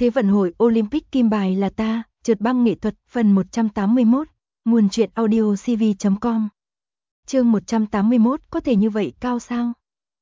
Thế vận hội Olympic kim bài là ta, trượt băng nghệ thuật, phần 181, nguồn truyện audiocv.com. Chương 181, có thể như vậy cao sao?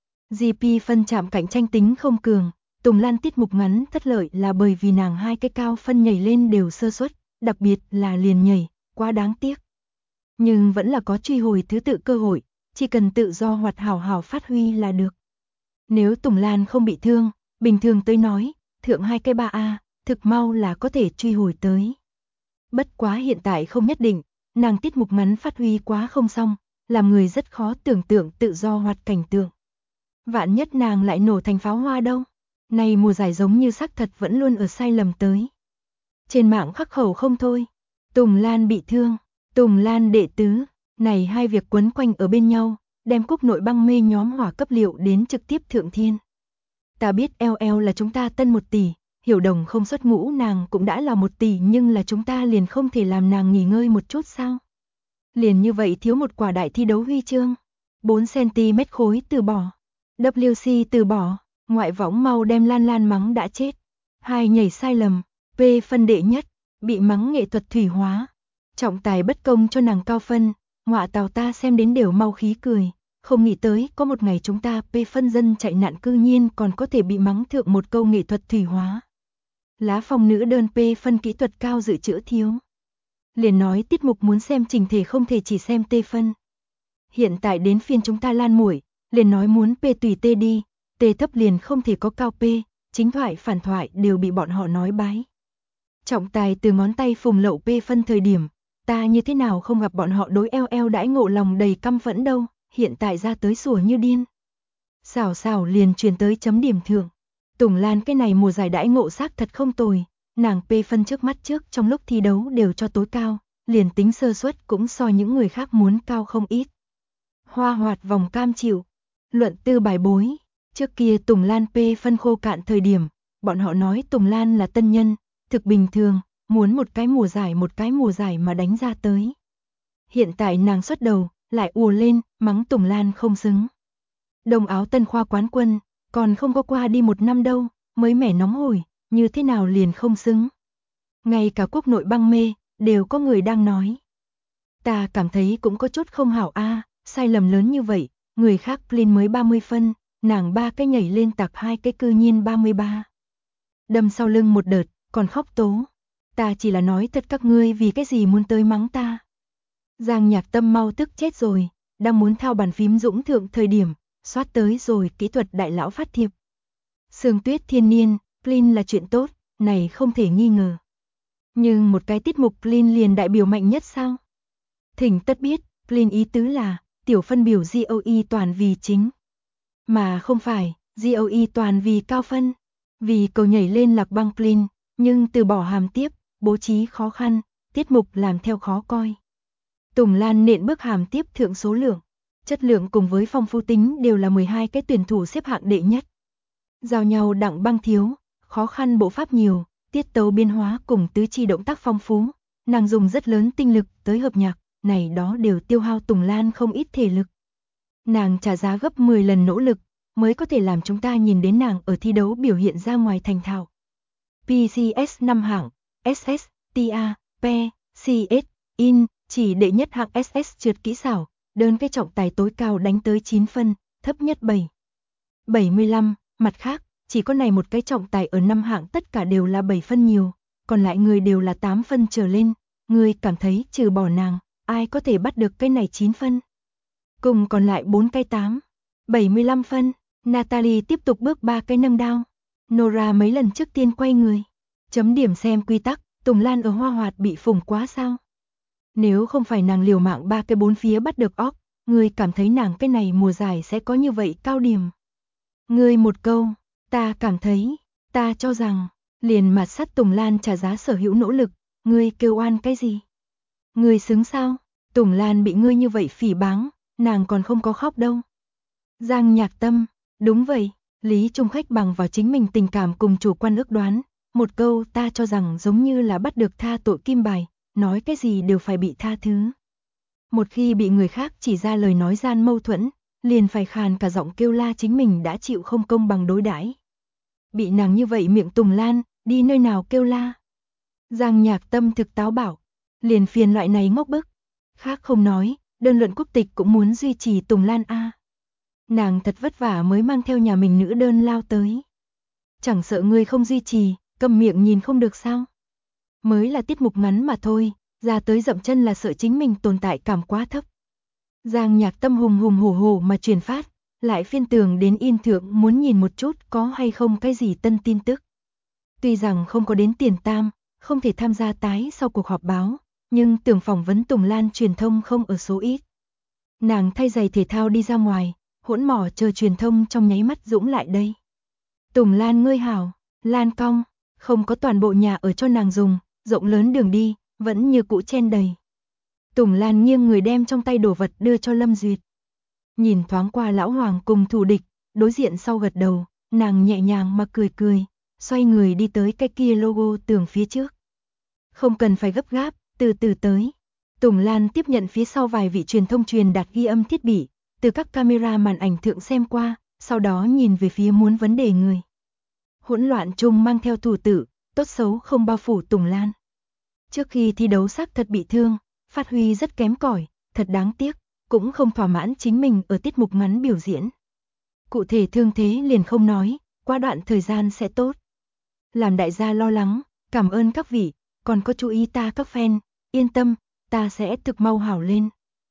GP phân chạm cạnh tranh tính không cường, Tùng Lan tiết mục ngắn thất lợi là bởi vì nàng hai cái cao phân nhảy lên đều sơ suất, đặc biệt là liền nhảy, quá đáng tiếc. Nhưng vẫn là có truy hồi thứ tự cơ hội, chỉ cần tự do hoạt hảo hảo phát huy là được. Nếu Tùng Lan không bị thương, bình thường tới nói, thượng hai cái 3A, thực mau là có thể truy hồi tới. Bất quá hiện tại không nhất định, nàng tiết mục ngắn phát huy quá không xong, làm người rất khó tưởng tượng tự do hoạt cảnh tượng. Vạn nhất nàng lại nổ thành pháo hoa đâu. Này mùa giải giống như xác thật vẫn luôn ở sai lầm tới. Trên mạng khắc khẩu không thôi. Tùng Lan bị thương, Tùng Lan đệ tứ, này hai việc quấn quanh ở bên nhau, đem Cúc Nội băng mê nhóm hỏa cấp liệu đến trực tiếp thượng thiên. Ta biết LL là chúng ta tân 1 tỷ, Hiểu Đồng không xuất ngũ nàng cũng đã là 1 tỷ, nhưng là chúng ta liền không thể làm nàng nghỉ ngơi một chút sao? Liền như vậy thiếu một quả đại thi đấu huy chương, 4cm khối từ bỏ, WC từ bỏ, ngoại võng mau đem Lan Lan mắng đã chết. Hai nhảy sai lầm, P phân đệ nhất, bị mắng nghệ thuật thủy hóa. Trọng tài bất công cho nàng cao phân, ngọa tào ta xem đến đều mau khí cười. Không nghĩ tới có một ngày chúng ta P phân dân chạy nạn cư nhiên còn có thể bị mắng thượng một câu nghệ thuật thủy hóa. Lá phong nữ đơn P phân kỹ thuật cao dự trữ thiếu. Liền nói tiết mục muốn xem trình thể không thể chỉ xem T phân. Hiện tại đến phiên chúng ta Lan muội, liền nói muốn P tùy T đi, T thấp liền không thể có cao P, chính thoại phản thoại đều bị bọn họ nói bái. Trọng tài từ ngón tay phùng lậu P phân thời điểm, ta như thế nào không gặp bọn họ đối LL đãi ngộ lòng đầy căm phẫn đâu, hiện tại ra tới sủa như điên. Xảo xảo liền truyền tới chấm điểm thưởng. Tùng Lan cái này mùa giải đãi ngộ xác thật không tồi, nàng P phân trước mắt trước trong lúc thi đấu đều cho tối cao, liền tính sơ suất cũng so những người khác muốn cao không ít. Hoa hoạt vòng cam chịu, luận tư bài bối, trước kia Tùng Lan P phân khô cạn thời điểm, bọn họ nói Tùng Lan là tân nhân, thực bình thường, muốn một cái mùa giải mà đánh ra tới. Hiện tại nàng xuất đầu, lại ùa lên, mắng Tùng Lan không xứng. Đồng áo tân khoa quán quân, còn không có qua đi 1 năm đâu, mới mẻ nóng hổi, như thế nào liền không xứng. Ngay cả Quốc Nội băng mê, đều có người đang nói. Ta cảm thấy cũng có chút không hảo a, sai lầm lớn như vậy, người khác Plin mới 30 phân, nàng 3 cái nhảy lên tạc 2 cái cư nhiên 33. Đâm sau lưng một đợt, còn khóc tố. Ta chỉ là nói thật các ngươi vì cái gì muốn tới mắng ta. Giang Nhạc Tâm mau tức chết rồi, đang muốn thao bàn phím dũng thượng thời điểm, soát tới rồi kỹ thuật đại lão phát thiệp. Sương Tuyết thiên niên, Plin là chuyện tốt, này không thể nghi ngờ. Nhưng một cái tiết mục Plin liền đại biểu mạnh nhất sao? Thỉnh tất biết, Plin ý tứ là, tiểu phân biểu GOE toàn vì chính. Mà không phải, GOE toàn vì cao phân. Vì cầu nhảy lên lạc băng Plin, nhưng từ bỏ hàm tiếp, bố trí khó khăn, tiết mục làm theo khó coi. Tùng Lan nện bước hàm tiếp thượng số lượng, chất lượng cùng với phong phú tính đều là 12 cái tuyển thủ xếp hạng đệ nhất. Giao nhau đặng băng thiếu, khó khăn bộ pháp nhiều, tiết tấu biến hóa cùng tứ chi động tác phong phú, nàng dùng rất lớn tinh lực tới hợp nhạc, này đó đều tiêu hao Tùng Lan không ít thể lực. Nàng trả giá gấp 10 lần nỗ lực, mới có thể làm chúng ta nhìn đến nàng ở thi đấu biểu hiện ra ngoài thành thạo. PCS 5 hạng, SS, TA, P, CS, IN, chỉ đệ nhất hạng SS trượt kỹ xảo, đơn cái trọng tài tối cao đánh tới 9 phân, thấp nhất 7. 75, mặt khác, chỉ có này một cái trọng tài ở 5 hạng tất cả đều là 7 phân nhiều, còn lại người đều là 8 phân trở lên, người cảm thấy trừ bỏ nàng, ai có thể bắt được cái này 9 phân. Cùng còn lại 4 cái 8, 75 phân, Natalie tiếp tục bước 3 cái nâng đao. Nora mấy lần trước tiên quay người. Chấm điểm xem quy tắc, Tùng Lan ở hoa hoạt bị phủng quá sao? Nếu không phải nàng liều mạng 3 cái 4 phía bắt được óc, người cảm thấy nàng cái này mùa giải sẽ có như vậy cao điểm. Người một câu, ta cảm thấy, ta cho rằng, liền mặt sắt Tùng Lan trả giá sở hữu nỗ lực, ngươi kêu oan cái gì? Ngươi xứng sao? Tùng Lan bị ngươi như vậy phỉ báng, nàng còn không có khóc đâu. Giang Nhạc Tâm, đúng vậy, Lý Trung Khách bằng vào chính mình tình cảm cùng chủ quan ước đoán, một câu ta cho rằng giống như là bắt được tha tội kim bài, nói cái gì đều phải bị tha thứ. Một khi bị người khác chỉ ra lời nói gian mâu thuẫn, liền phải khàn cả giọng kêu la chính mình đã chịu không công bằng đối đãi. Bị nàng như vậy miệng Tùng Lan, đi nơi nào kêu la. Giang Nhạc Tâm thực táo bạo, liền phiền loại này ngốc bức. Khác không nói, đơn luận quốc tịch cũng muốn duy trì Tùng Lan a. Nàng thật vất vả mới mang theo nhà mình nữ đơn lao tới. Chẳng sợ ngươi không duy trì, câm miệng nhìn không được sao? Mới là tiết mục ngắn mà thôi, ra tới dậm chân là sợ chính mình tồn tại cảm quá thấp. Giang Nhạc Tâm hùng hùng hổ hổ mà truyền phát, lại phiên tường đến in thượng muốn nhìn một chút có hay không cái gì tân tin tức. Tuy rằng không có đến tiền tam, không thể tham gia tái sau cuộc họp báo, nhưng tưởng phỏng vấn Tùng Lan truyền thông không ở số ít. Nàng thay giày thể thao đi ra ngoài, hỗn mỏ chờ truyền thông trong nháy mắt dũng lại đây. Tùng Lan ngươi hảo, Lan cong, không có toàn bộ nhà ở cho nàng dùng, rộng lớn đường đi, vẫn như cũ chen đầy. Tùng Lan nghiêng người đem trong tay đồ vật đưa cho Lâm Duyệt. Nhìn thoáng qua lão hoàng cùng thù địch, đối diện sau gật đầu, nàng nhẹ nhàng mà cười cười, xoay người đi tới cái kia logo tường phía trước. Không cần phải gấp gáp, từ từ tới. Tùng Lan tiếp nhận phía sau vài vị truyền thông truyền đạt ghi âm thiết bị, từ các camera màn ảnh thượng xem qua, sau đó nhìn về phía muốn vấn đề người. Hỗn loạn chung mang theo thủ tử, tốt xấu không bao phủ Tùng Lan. Trước khi thi đấu xác thật bị thương, phát huy rất kém cỏi, thật đáng tiếc, cũng không thỏa mãn chính mình ở tiết mục ngắn biểu diễn. Cụ thể thương thế liền không nói, qua đoạn thời gian sẽ tốt. Làm đại gia lo lắng, cảm ơn các vị, còn có chú ý ta các fan, yên tâm, ta sẽ thực mau hảo lên.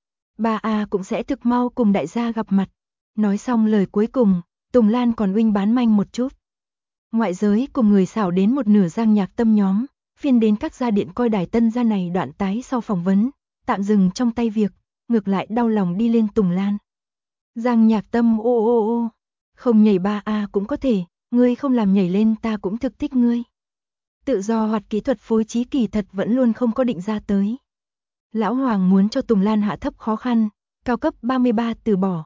Ba A cũng sẽ thực mau cùng đại gia gặp mặt. Nói xong lời cuối cùng, Tùng Lan còn uinh bán manh một chút. Ngoại giới cùng người xảo đến một nửa Giang Nhạc Tâm nhóm, phiên đến các gia điện coi đài tân gia này đoạn tái sau phỏng vấn, tạm dừng trong tay việc, ngược lại đau lòng đi lên Tùng Lan. Giang Nhạc Tâm ô ô ô, không nhảy 3A cũng có thể, ngươi không làm nhảy lên ta cũng thực thích ngươi. Tự do hoặc kỹ thuật phối trí kỳ thật vẫn luôn không có định ra tới. Lão Hoàng muốn cho Tùng Lan hạ thấp khó khăn, cao cấp 33 từ bỏ,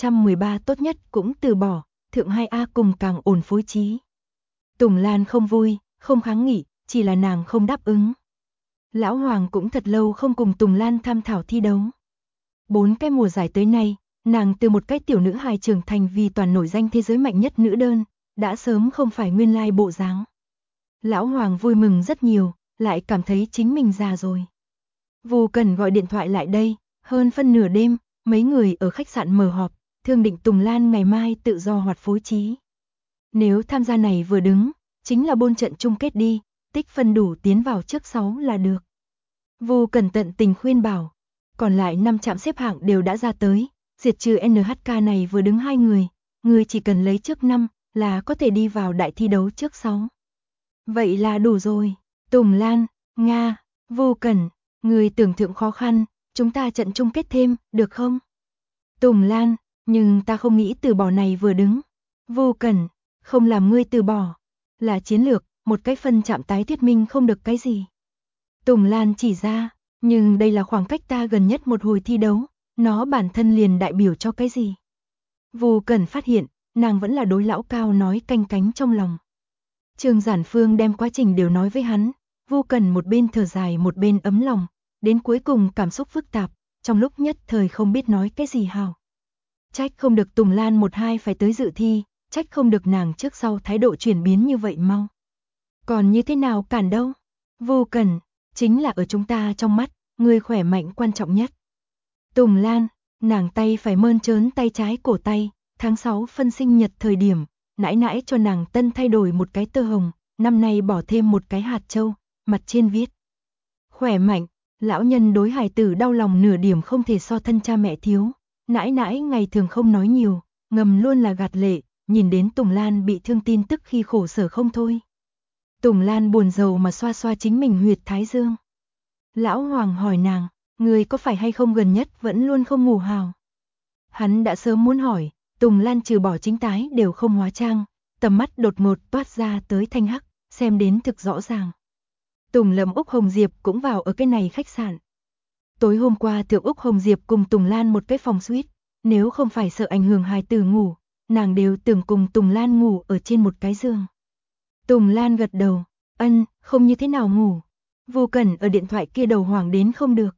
313 tốt nhất cũng từ bỏ, thượng 2A cùng càng ổn phối trí. Tùng Lan không vui, không kháng nghị, chỉ là nàng không đáp ứng. Lão Hoàng cũng thật lâu không cùng Tùng Lan tham thảo thi đấu. 4 cái mùa giải tới nay, nàng từ một cái tiểu nữ hài trưởng thành vì toàn nổi danh thế giới mạnh nhất nữ đơn, đã sớm không phải nguyên lai bộ dáng. Lão Hoàng vui mừng rất nhiều, lại cảm thấy chính mình già rồi. Vu Cần gọi điện thoại lại đây, hơn phân nửa đêm, mấy người ở khách sạn mở họp, thương định Tùng Lan ngày mai tự do hoạt phối trí. Nếu tham gia này vừa đứng, chính là bôn trận chung kết đi, tích phân đủ tiến vào trước 6 là được. Vu Cần tận tình khuyên bảo, còn lại 5 trạm xếp hạng đều đã ra tới, diệt trừ NHK này vừa đứng 2 người chỉ cần lấy trước 5 là có thể đi vào đại thi đấu trước 6. Vậy là đủ rồi. Tùng Lan, Nga, Vu Cần, người tưởng thượng khó khăn, chúng ta trận chung kết thêm, được không? Tùng Lan, nhưng ta không nghĩ từ bỏ này vừa đứng. Vu Cần, không làm ngươi từ bỏ. Là chiến lược, một cái phân chạm tái thuyết minh không được cái gì. Tùng Lan chỉ ra, nhưng đây là khoảng cách ta gần nhất một hồi thi đấu, nó bản thân liền đại biểu cho cái gì? Vu Cần phát hiện, nàng vẫn là đối lão cao nói canh cánh trong lòng. Trương Giản Phương đem quá trình đều nói với hắn, Vu Cần một bên thở dài một bên ấm lòng, đến cuối cùng cảm xúc phức tạp, trong lúc nhất thời không biết nói cái gì hào. Trách không được Tùng Lan 1-2 phải tới dự thi, trách không được nàng trước sau thái độ chuyển biến như vậy mau. Còn như thế nào cản đâu? Vu Cần, chính là ở chúng ta trong mắt, người khỏe mạnh quan trọng nhất. Tùng Lan, nàng tay phải mơn trớn tay trái cổ tay, tháng 6 phân sinh nhật thời điểm, nãi nãi cho nàng tân thay đổi một cái tơ hồng, năm nay bỏ thêm một cái hạt châu, mặt trên viết. Khỏe mạnh, lão nhân đối hài tử đau lòng nửa điểm không thể so thân cha mẹ thiếu, nãi nãi ngày thường không nói nhiều, ngầm luôn là gạt lệ, nhìn đến Tùng Lan bị thương tin tức khi khổ sở không thôi. Tùng Lan buồn rầu mà xoa xoa chính mình huyệt thái dương. Lão Hoàng hỏi nàng, người có phải hay không gần nhất vẫn luôn không ngủ hào? Hắn đã sớm muốn hỏi, Tùng Lan trừ bỏ chính tái đều không hóa trang, tầm mắt đột ngột toát ra tới thanh hắc, xem đến thực rõ ràng. Tùng Lâm Úc Hồng Diệp cũng vào ở cái này khách sạn. Tối hôm qua Thượng Úc Hồng Diệp cùng Tùng Lan một cái phòng suite, nếu không phải sợ ảnh hưởng hài tử ngủ, nàng đều tưởng cùng Tùng Lan ngủ ở trên một cái giường. Tùng Lan gật đầu, ân, không như thế nào ngủ. Vu Cần ở điện thoại kia đầu hoảng đến không được.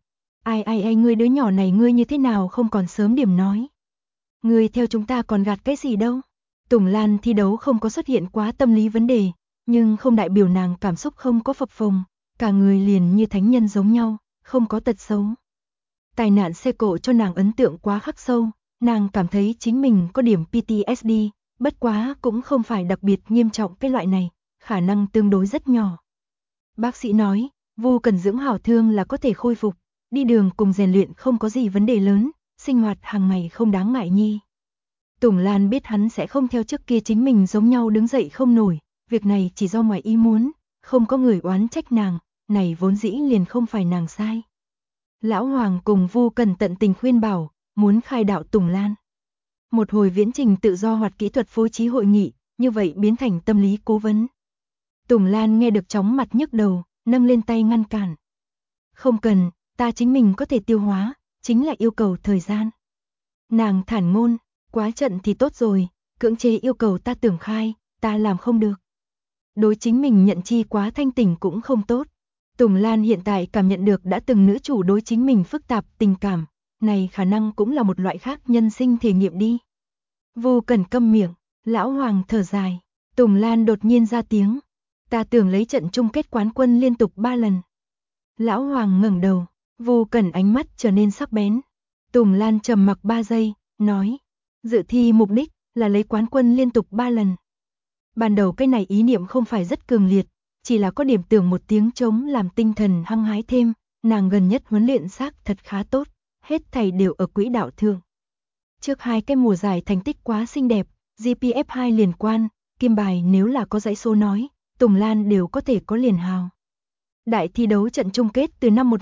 Ai ngươi đứa nhỏ này ngươi như thế nào không còn sớm điểm nói. Ngươi theo chúng ta còn gạt cái gì đâu. Tùng Lan thi đấu không có xuất hiện quá tâm lý vấn đề, nhưng không đại biểu nàng cảm xúc không có phập phồng, cả người liền như thánh nhân giống nhau, không có tật xấu. Tai nạn xe cộ cho nàng ấn tượng quá khắc sâu, nàng cảm thấy chính mình có điểm PTSD, bất quá cũng không phải đặc biệt nghiêm trọng cái loại này, khả năng tương đối rất nhỏ. Bác sĩ nói, Vu cần dưỡng hảo thương là có thể khôi phục, đi đường cùng rèn luyện không có gì vấn đề lớn, sinh hoạt hàng ngày không đáng ngại nhi. Tùng Lan biết hắn sẽ không theo trước kia chính mình giống nhau đứng dậy không nổi, việc này chỉ do ngoài ý muốn, không có người oán trách nàng, này vốn dĩ liền không phải nàng sai. Lão Hoàng cùng Vu Cần tận tình khuyên bảo, muốn khai đạo Tùng Lan. Một hồi viễn trình tự do hoạt kỹ thuật phối trí hội nghị, như vậy biến thành tâm lý cố vấn. Tùng Lan nghe được chóng mặt nhức đầu, nâng lên tay ngăn cản. Không cần, ta chính mình có thể tiêu hóa, chính là yêu cầu thời gian. Nàng thản ngôn, quá trận thì tốt rồi, cưỡng chế yêu cầu ta tưởng khai, ta làm không được. Đối chính mình nhận chi quá thanh tỉnh cũng không tốt. Tùng Lan hiện tại cảm nhận được đã từng nữ chủ đối chính mình phức tạp tình cảm, này khả năng cũng là một loại khác nhân sinh thể nghiệm đi. Vu Cần câm miệng, Lão Hoàng thở dài, Tùng Lan đột nhiên ra tiếng, ta tưởng lấy trận chung kết quán quân liên tục 3 lần. Lão Hoàng ngẩng đầu, Vu Cần ánh mắt trở nên sắc bén. Tùng Lan trầm mặc 3 giây, nói, dự thi mục đích là lấy quán quân liên tục 3 lần. Ban đầu cái này ý niệm không phải rất cường liệt, chỉ là có điểm tưởng một tiếng trống làm tinh thần hăng hái thêm, nàng gần nhất huấn luyện xác thật khá tốt, hết thảy đều ở quỹ đạo thượng. Trước 2 cái mùa giải thành tích quá xinh đẹp, GPF2 liên quan, kim bài nếu là có dãy số nói, Tùng Lan đều có thể có liền hào. Đại thi đấu trận chung kết từ năm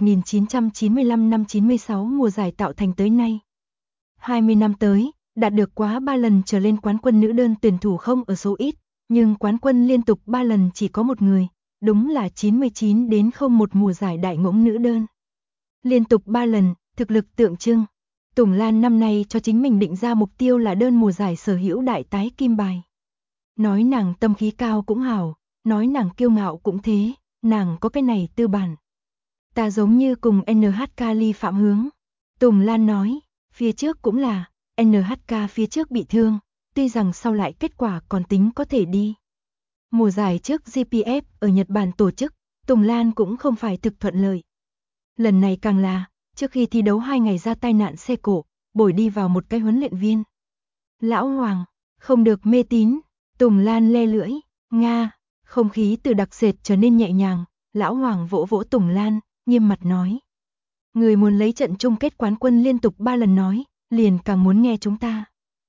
1995 năm 96 mùa giải tạo thành tới nay. 20 năm tới, đạt được quá 3 lần trở lên quán quân nữ đơn tuyển thủ không ở số ít, nhưng quán quân liên tục 3 lần chỉ có một người, đúng là 99 đến 01 mùa giải đại ngỗng nữ đơn. Liên tục 3 lần, thực lực tượng trưng. Tùng Lan năm nay cho chính mình định ra mục tiêu là đơn mùa giải sở hữu đại tái kim bài. Nói nàng tâm khí cao cũng hảo, nói nàng kiêu ngạo cũng thế, nàng có cái này tư bản. Ta giống như cùng NHK ly phạm hướng. Tùng Lan nói, phía trước cũng là, NHK phía trước bị thương, tuy rằng sau lại kết quả còn tính có thể đi. Mùa giải trước GPF ở Nhật Bản tổ chức, Tùng Lan cũng không phải thực thuận lợi. Lần này càng là, trước khi thi đấu 2 ngày ra tai nạn xe cộ, bồi đi vào một cái huấn luyện viên. Lão Hoàng, không được mê tín, Tùng Lan le lưỡi, Nga, không khí từ đặc sệt trở nên nhẹ nhàng, Lão Hoàng vỗ vỗ Tùng Lan, nghiêm mặt nói. Người muốn lấy trận chung kết quán quân liên tục 3 lần nói, liền càng muốn nghe chúng ta.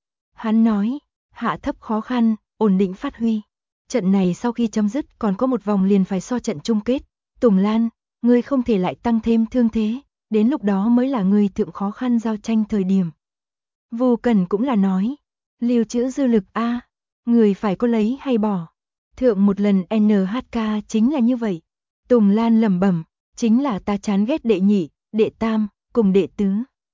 Hắn nói, hạ thấp khó khăn, ổn định phát huy. Trận này sau khi chấm dứt còn có một vòng liền phải so trận chung kết. Tùng Lan, ngươi không thể lại tăng thêm thương thế, đến lúc đó mới là ngươi thượng khó khăn giao tranh thời điểm. Vu Cần cũng là nói, lưu trữ dư lực a, người phải có lấy hay bỏ. Thượng một lần NHK chính là như vậy. Tùng Lan lẩm bẩm, chính là ta chán ghét đệ nhị, đệ tam, cùng đệ tứ.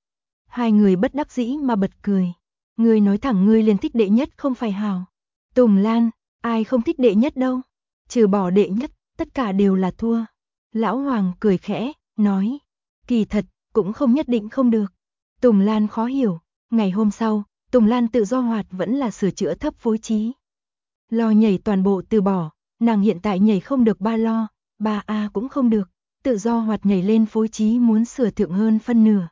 Hai người bất đắc dĩ mà bật cười. Ngươi nói thẳng ngươi liền thích đệ nhất không phải hào. Tùng Lan, ai không thích đệ nhất đâu. Trừ bỏ đệ nhất, tất cả đều là thua. Lão Hoàng cười khẽ, nói. Kỳ thật, cũng không nhất định không được. Tùng Lan khó hiểu. Ngày hôm sau, Tùng Lan tự do hoạt vẫn là sửa chữa thấp phối trí. Lo nhảy toàn bộ từ bỏ, nàng hiện tại nhảy không được 3 lo, 3A cũng không được. Tự do hoạt nhảy lên phối trí muốn sửa thượng hơn phân nửa.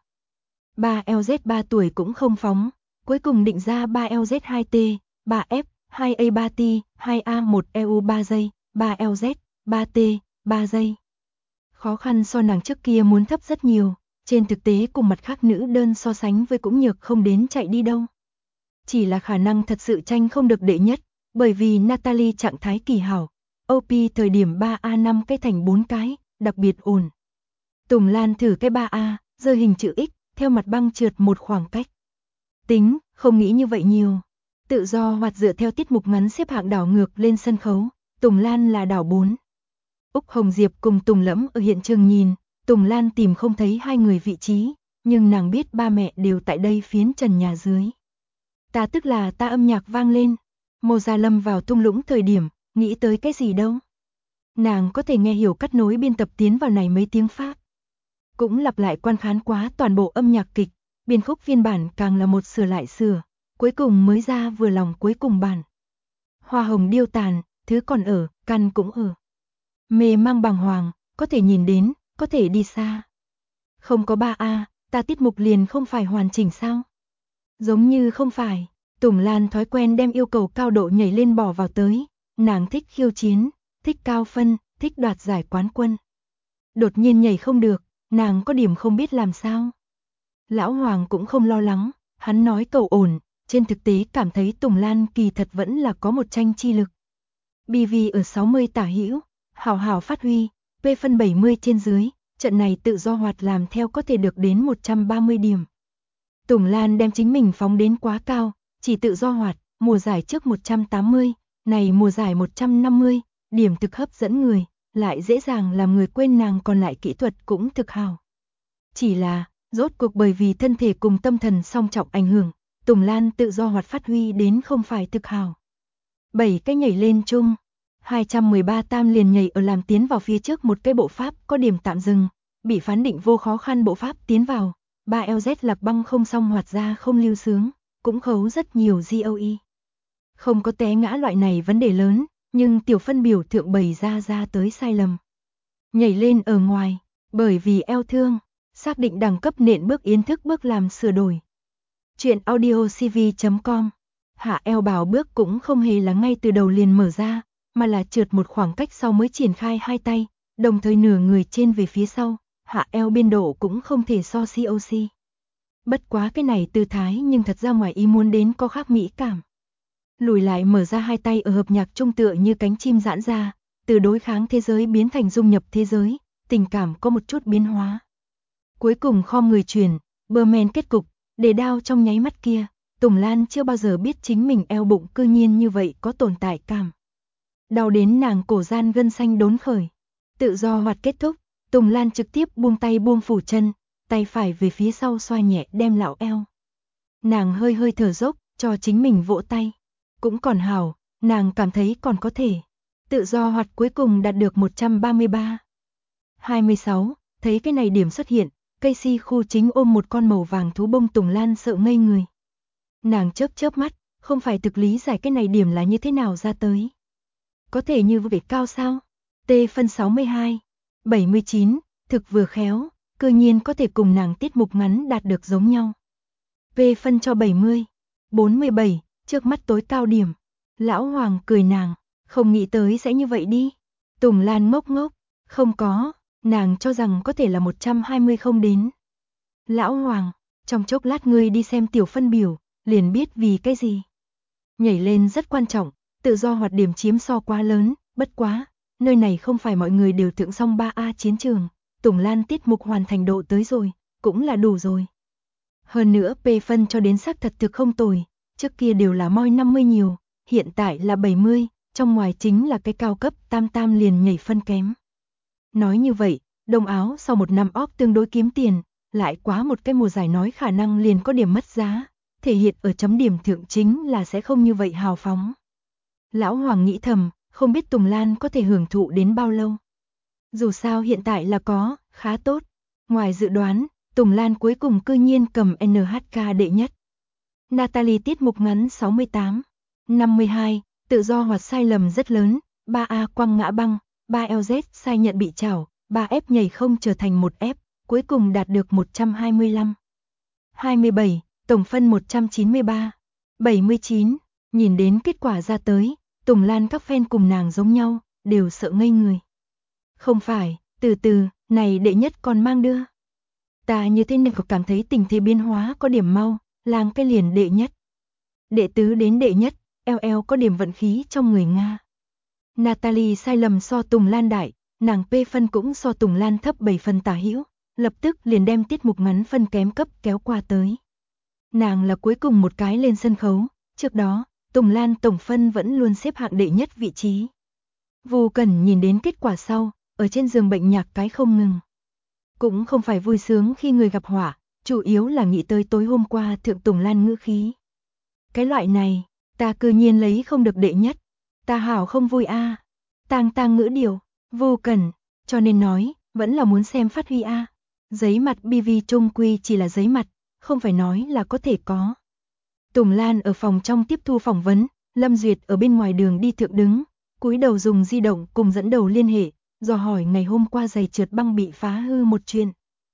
3LZ 3 tuổi cũng không phóng, cuối cùng định ra 3LZ 2T, 3F, 2A 3T, 2A 1 EU 3 giây, 3LZ, 3T, 3 giây. Khó khăn so nàng trước kia muốn thấp rất nhiều, trên thực tế cùng mặt khác nữ đơn so sánh với cũng nhược không đến chạy đi đâu. Chỉ là khả năng thật sự tranh không được đệ nhất, bởi vì Natalie trạng thái kỳ hảo, OP thời điểm 3A5 cái thành 4 cái, đặc biệt ổn. Tùng Lan thử cái 3A, giơ hình chữ X, theo mặt băng trượt một khoảng cách. Tính, không nghĩ như vậy nhiều. Tự do hoạt dựa theo tiết mục ngắn xếp hạng đảo ngược lên sân khấu, Tùng Lan là đảo 4. Úc Hồng Diệp cùng Tùng Lẫm ở hiện trường nhìn, Tùng Lan tìm không thấy hai người vị trí, nhưng nàng biết ba mẹ đều tại đây phiến trần nhà dưới. Ta tức là ta âm nhạc vang lên, Mô Gia Lâm vào thung lũng thời điểm, nghĩ tới cái gì đâu. Nàng có thể nghe hiểu cắt nối biên tập tiến vào này mấy tiếng Pháp. Cũng lặp lại quan khán quá toàn bộ âm nhạc kịch, biên khúc phiên bản càng là một sửa lại sửa, cuối cùng mới ra vừa lòng cuối cùng bản. Hoa hồng điêu tàn, thứ còn ở, căn cũng ở. Mê mang bàng hoàng, có thể nhìn đến, có thể đi xa. Không có 3A, ta tiết mục liền không phải hoàn chỉnh sao? Giống như không phải. Tùng Lan thói quen đem yêu cầu cao độ nhảy lên bỏ vào tới. Nàng thích khiêu chiến, thích cao phân, thích đoạt giải quán quân. Đột nhiên nhảy không được, nàng có điểm không biết làm sao. Lão Hoàng cũng không lo lắng, hắn nói cầu ổn, trên thực tế cảm thấy Tùng Lan kỳ thật vẫn là có một tranh chi lực. BV ở 60 tả hữu, hào hào phát huy, P phân 70 trên dưới, trận này tự do hoạt làm theo có thể được đến 130 điểm. Tùng Lan đem chính mình phóng đến quá cao, chỉ tự do hoạt, mùa giải trước 180, này mùa giải 150, điểm thực hấp dẫn người, lại dễ dàng làm người quên nàng còn lại kỹ thuật cũng thực hào. Chỉ là, rốt cuộc bởi vì thân thể cùng tâm thần song trọng ảnh hưởng, Tùng Lan tự do hoạt phát huy đến không phải thực hào. 7 cái nhảy lên chung, 213 tam liền nhảy ở làm tiến vào phía trước một cái bộ pháp có điểm tạm dừng, bị phán định vô khó khăn bộ pháp tiến vào, 3 LZ lạc băng không xong hoạt ra không lưu sướng, cũng khấu rất nhiều GOE. Không có té ngã loại này vấn đề lớn, nhưng tiểu phân biểu thượng bày ra tới sai lầm. Nhảy lên ở ngoài, bởi vì eo thương, xác định đẳng cấp nện bước yến thức bước làm sửa đổi. Chuyện audiocv.com. Hạ eo bảo bước cũng không hề là ngay từ đầu liền mở ra, mà là trượt một khoảng cách sau mới triển khai hai tay, đồng thời nửa người trên về phía sau, hạ eo biên độ cũng không thể so COC. Bất quá cái này tư thái nhưng thật ra ngoài ý muốn đến có khác mỹ cảm. Lùi lại mở ra hai tay ở hợp nhạc trung tựa như cánh chim giãn ra, từ đối kháng thế giới biến thành dung nhập thế giới, tình cảm có một chút biến hóa. Cuối cùng khom người chuyển, bơ men kết cục, để đao trong nháy mắt kia, Tùng Lan chưa bao giờ biết chính mình eo bụng cư nhiên như vậy có tồn tại cảm. Đau đến nàng cổ gian gân xanh đốn khởi. Tự do hoạt kết thúc, Tùng Lan trực tiếp buông tay buông phủ chân, tay phải về phía sau xoa nhẹ đem lão eo. Nàng hơi hơi thở dốc, cho chính mình vỗ tay. Cũng còn hảo, nàng cảm thấy còn có thể. Tự do hoạt cuối cùng đạt được 133. 26, thấy cái này điểm xuất hiện, Casey khu chính ôm một con màu vàng thú bông. Tùng Lan sợ ngây người. Nàng chớp mắt, không phải thực lý giải cái này điểm là như thế nào ra tới. Có thể như vậy cao sao? T phân 62, 79, thực vừa khéo, cư nhiên có thể cùng nàng tiết mục ngắn đạt được giống nhau. V phân cho 70, 47, trước mắt tối cao điểm. Lão Hoàng cười nàng, không nghĩ tới sẽ như vậy đi. Tùng Lan ngốc, không có, nàng cho rằng có thể là 120 không đến. Lão Hoàng, trong chốc lát ngươi đi xem tiểu phân biểu, liền biết vì cái gì. Nhảy lên rất quan trọng, tự do hoạt điểm chiếm so quá lớn, bất quá, nơi này không phải mọi người đều thượng xong 3A chiến trường, Tùng Lan tiết mục hoàn thành độ tới rồi, cũng là đủ rồi. Hơn nữa P phân cho đến xác thật thực không tồi, trước kia đều là moi 50 nhiều, hiện tại là 70, trong ngoài chính là cái cao cấp tam liền nhảy phân kém. Nói như vậy, Đông Áo sau một năm off tương đối kiếm tiền, lại quá một cái mùa giải nói khả năng liền có điểm mất giá, thể hiện ở chấm điểm thượng chính là sẽ không như vậy hào phóng. Lão Hoàng nghĩ thầm, không biết Tùng Lan có thể hưởng thụ đến bao lâu. Dù sao hiện tại là có, khá tốt. Ngoài dự đoán, Tùng Lan cuối cùng cư nhiên cầm NHK đệ nhất. Natalie tiết mục ngắn 68, 52, tự do hoạt sai lầm rất lớn, 3A quăng ngã băng, 3LZ sai nhận bị chảo, 3F nhảy không trở thành 1F, cuối cùng đạt được 125. 27, tổng phân 193. 79, nhìn đến kết quả ra tới, Tùng Lan các fan cùng nàng giống nhau, đều sợ ngây người. Không phải, từ từ, này đệ nhất còn mang đưa. Ta như thế nào cảm thấy tình thế biến hóa có điểm mau, làng cái liền đệ nhất. Đệ tứ đến đệ nhất, LL có điểm vận khí trong người Nga. Natalie sai lầm so Tùng Lan đại, nàng P phân cũng so Tùng Lan thấp 7 phần tả hữu, lập tức liền đem tiết mục ngắn phân kém cấp kéo qua tới. Nàng là cuối cùng một cái lên sân khấu, trước đó, Tùng Lan tổng phân vẫn luôn xếp hạng đệ nhất vị trí. Vô Cẩn nhìn đến kết quả sau, ở trên giường bệnh nhạc cái không ngừng. Cũng không phải vui sướng khi người gặp họa, chủ yếu là nghĩ tới tối hôm qua thượng Tùng Lan ngữ khí. Cái loại này, ta cư nhiên lấy không được đệ nhất, ta hảo không vui a. Tang ngữ điều, Vô Cẩn, cho nên nói, vẫn là muốn xem phát huy a. Giấy mặt BV trung quy chỉ là giấy mặt, không phải nói là có thể có. Tùng Lan ở phòng trong tiếp thu phỏng vấn, Lâm Duyệt ở bên ngoài đường đi thượng đứng, cúi đầu dùng di động cùng dẫn đầu liên hệ, dò hỏi ngày hôm qua giày trượt băng bị phá hư một chuyện.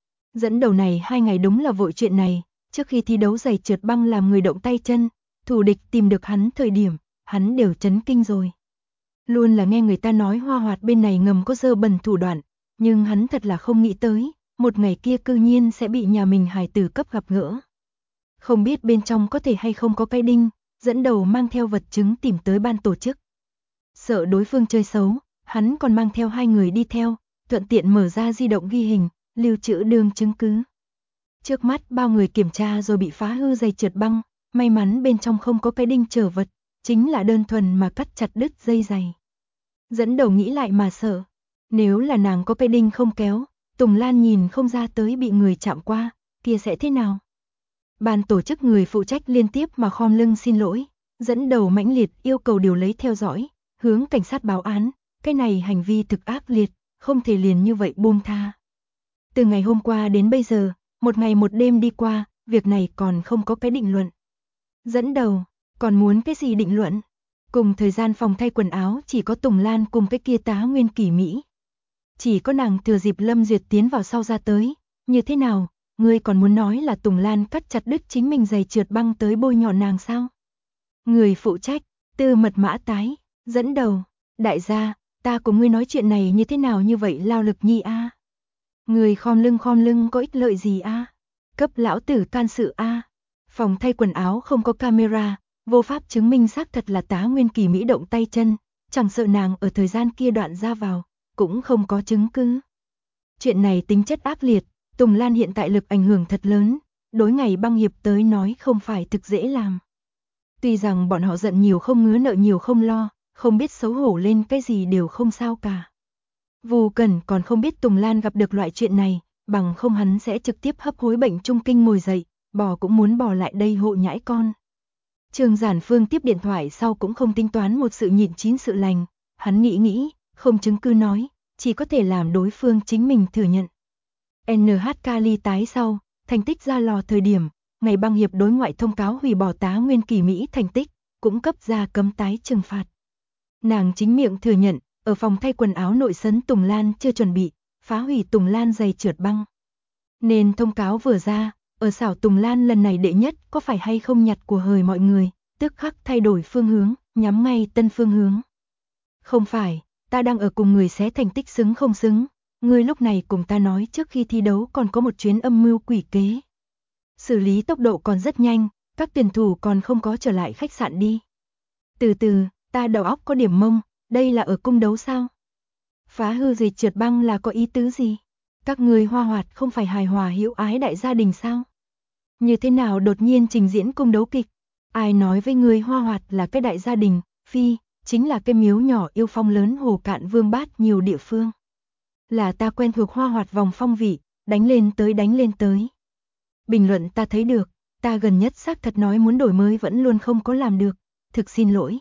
Dẫn đầu này 2 ngày đúng là vội chuyện này, trước khi thi đấu giày trượt băng làm người động tay chân, thù địch tìm được hắn thời điểm, hắn đều chấn kinh rồi. Luôn là nghe người ta nói Hoa Hoạt bên này ngầm có dơ bẩn thủ đoạn, nhưng hắn thật là không nghĩ tới, một ngày kia cư nhiên sẽ bị nhà mình hài tử cấp gặp gỡ. Không biết bên trong có thể hay không có cái đinh, dẫn đầu mang theo vật chứng tìm tới ban tổ chức. Sợ đối phương chơi xấu, hắn còn mang theo 2 người đi theo, thuận tiện mở ra di động ghi hình, lưu trữ đương chứng cứ. Trước mắt bao người kiểm tra rồi bị phá hư giày trượt băng, may mắn bên trong không có cái đinh trở vật, chính là đơn thuần mà cắt chặt đứt dây giày. Dẫn đầu nghĩ lại mà sợ, nếu là nàng có cái đinh không kéo, Tùng Lan nhìn không ra tới bị người chạm qua, kia sẽ thế nào? Ban tổ chức người phụ trách liên tiếp mà khom lưng xin lỗi, dẫn đầu mãnh liệt yêu cầu điều lấy theo dõi, hướng cảnh sát báo án, cái này hành vi thực ác liệt, không thể liền như vậy buông tha. Từ ngày hôm qua đến bây giờ, một ngày một đêm đi qua, việc này còn không có cái định luận. Dẫn đầu, còn muốn cái gì định luận? Cùng thời gian phòng thay quần áo chỉ có Tùng Lan cùng cái kia tá Nguyên Kỳ Mỹ. Chỉ có nàng thừa dịp Lâm Duyệt tiến vào sau ra tới, như thế nào, ngươi còn muốn nói là Tùng Lan cắt chặt đứt chính mình giày trượt băng tới bôi nhọ nàng sao? Người phụ trách, Tư Mật Mã tái, dẫn đầu, đại gia, ta cùng ngươi nói chuyện này như thế nào như vậy lao lực nhi a? Người khom lưng có ích lợi gì a? Cấp lão tử can sự a? Phòng thay quần áo không có camera, vô pháp chứng minh xác thật là tá Nguyên Kỳ Mỹ động tay chân, chẳng sợ nàng ở thời gian kia đoạn ra vào, cũng không có chứng cứ. Chuyện này tính chất ác liệt, Tùng Lan hiện tại lực ảnh hưởng thật lớn, đối ngày băng hiệp tới nói không phải thực dễ làm. Tuy rằng bọn họ giận nhiều không ngứa nợ nhiều không lo, không biết xấu hổ lên cái gì đều không sao cả. Vu Cẩn còn không biết Tùng Lan gặp được loại chuyện này, bằng không hắn sẽ trực tiếp hấp hối bệnh trung kinh ngồi dậy, bò cũng muốn bò lại đây hộ nhãi con. Trương Giản Phương tiếp điện thoại sau cũng không tính toán một sự nhịn chín sự lành, hắn nghĩ, không chứng cứ nói, chỉ có thể làm đối phương chính mình thừa nhận. NHK ly tái sau, thành tích ra lò thời điểm, ngày băng hiệp đối ngoại thông cáo hủy bỏ tá Nguyên Kỳ Mỹ thành tích, cũng cấp ra cấm tái trừng phạt. Nàng chính miệng thừa nhận, ở phòng thay quần áo nội sấn Tùng Lan chưa chuẩn bị, phá hủy Tùng Lan giày trượt băng. Nên thông cáo vừa ra, ở xảo Tùng Lan lần này đệ nhất có phải hay không nhặt của hời mọi người, tức khắc thay đổi phương hướng, nhắm ngay tân phương hướng. Không phải, ta đang ở cùng người xé thành tích xứng không xứng, ngươi lúc này cùng ta nói trước khi thi đấu còn có một chuyến âm mưu quỷ kế. Xử lý tốc độ còn rất nhanh, các tuyển thủ còn không có trở lại khách sạn đi. Từ từ, ta đầu óc có điểm mông, đây là ở cung đấu sao? Phá hư giày trượt băng là có ý tứ gì? Các người Hoa Hoạt không phải hài hòa hữu ái đại gia đình sao? Như thế nào đột nhiên trình diễn cung đấu kịch? Ai nói với người Hoa Hoạt là cái đại gia đình, phi, chính là cái miếu nhỏ yêu phong lớn Hồ Cạn Vương Bát nhiều địa phương. Là ta quen thuộc Hoa Hoạt vòng phong vị, đánh lên tới. Bình luận ta thấy được, ta gần nhất xác thật nói muốn đổi mới vẫn luôn không có làm được, thực xin lỗi.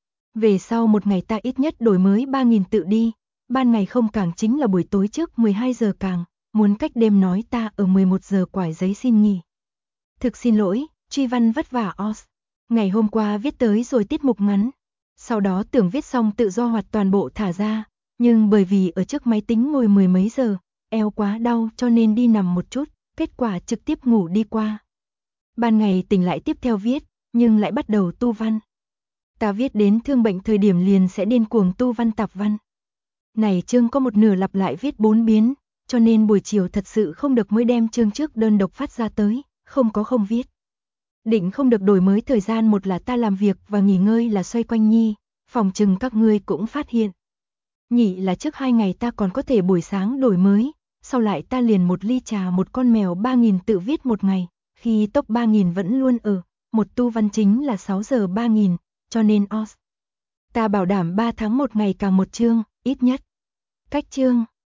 Về sau một ngày ta ít nhất đổi mới 3.000 tự đi, ban ngày không càng chính là buổi tối trước 12 giờ càng, muốn cách đêm nói ta ở 11 giờ quải giấy xin nghỉ. Thực xin lỗi, truy văn vất vả os. Ngày hôm qua viết tới rồi tiết mục ngắn, sau đó tưởng viết xong tự do hoạt toàn bộ thả ra, nhưng bởi vì ở trước máy tính ngồi 10 mấy giờ, eo quá đau cho nên đi nằm một chút, kết quả trực tiếp ngủ đi qua. Ban ngày tỉnh lại tiếp theo viết, nhưng lại bắt đầu tu văn. Ta viết đến thương bệnh thời điểm liền sẽ điên cuồng tu văn tạp văn. Này chương có một nửa lặp lại viết 4 biến, cho nên buổi chiều thật sự không được mới đem chương trước đơn độc phát ra tới, không có không viết. Định không được đổi mới thời gian, một là ta làm việc và nghỉ ngơi là xoay quanh nhi, phòng chừng các ngươi cũng phát hiện. Nhị là trước 2 ngày ta còn có thể buổi sáng đổi mới, sau lại ta liền một ly trà một con mèo 3.000 tự viết một ngày, khi top 3.000 vẫn luôn ở, một tu văn chính là 6 giờ 3.000, cho nên os. Ta bảo đảm 3 tháng một ngày càng một chương, ít nhất. Cách chương.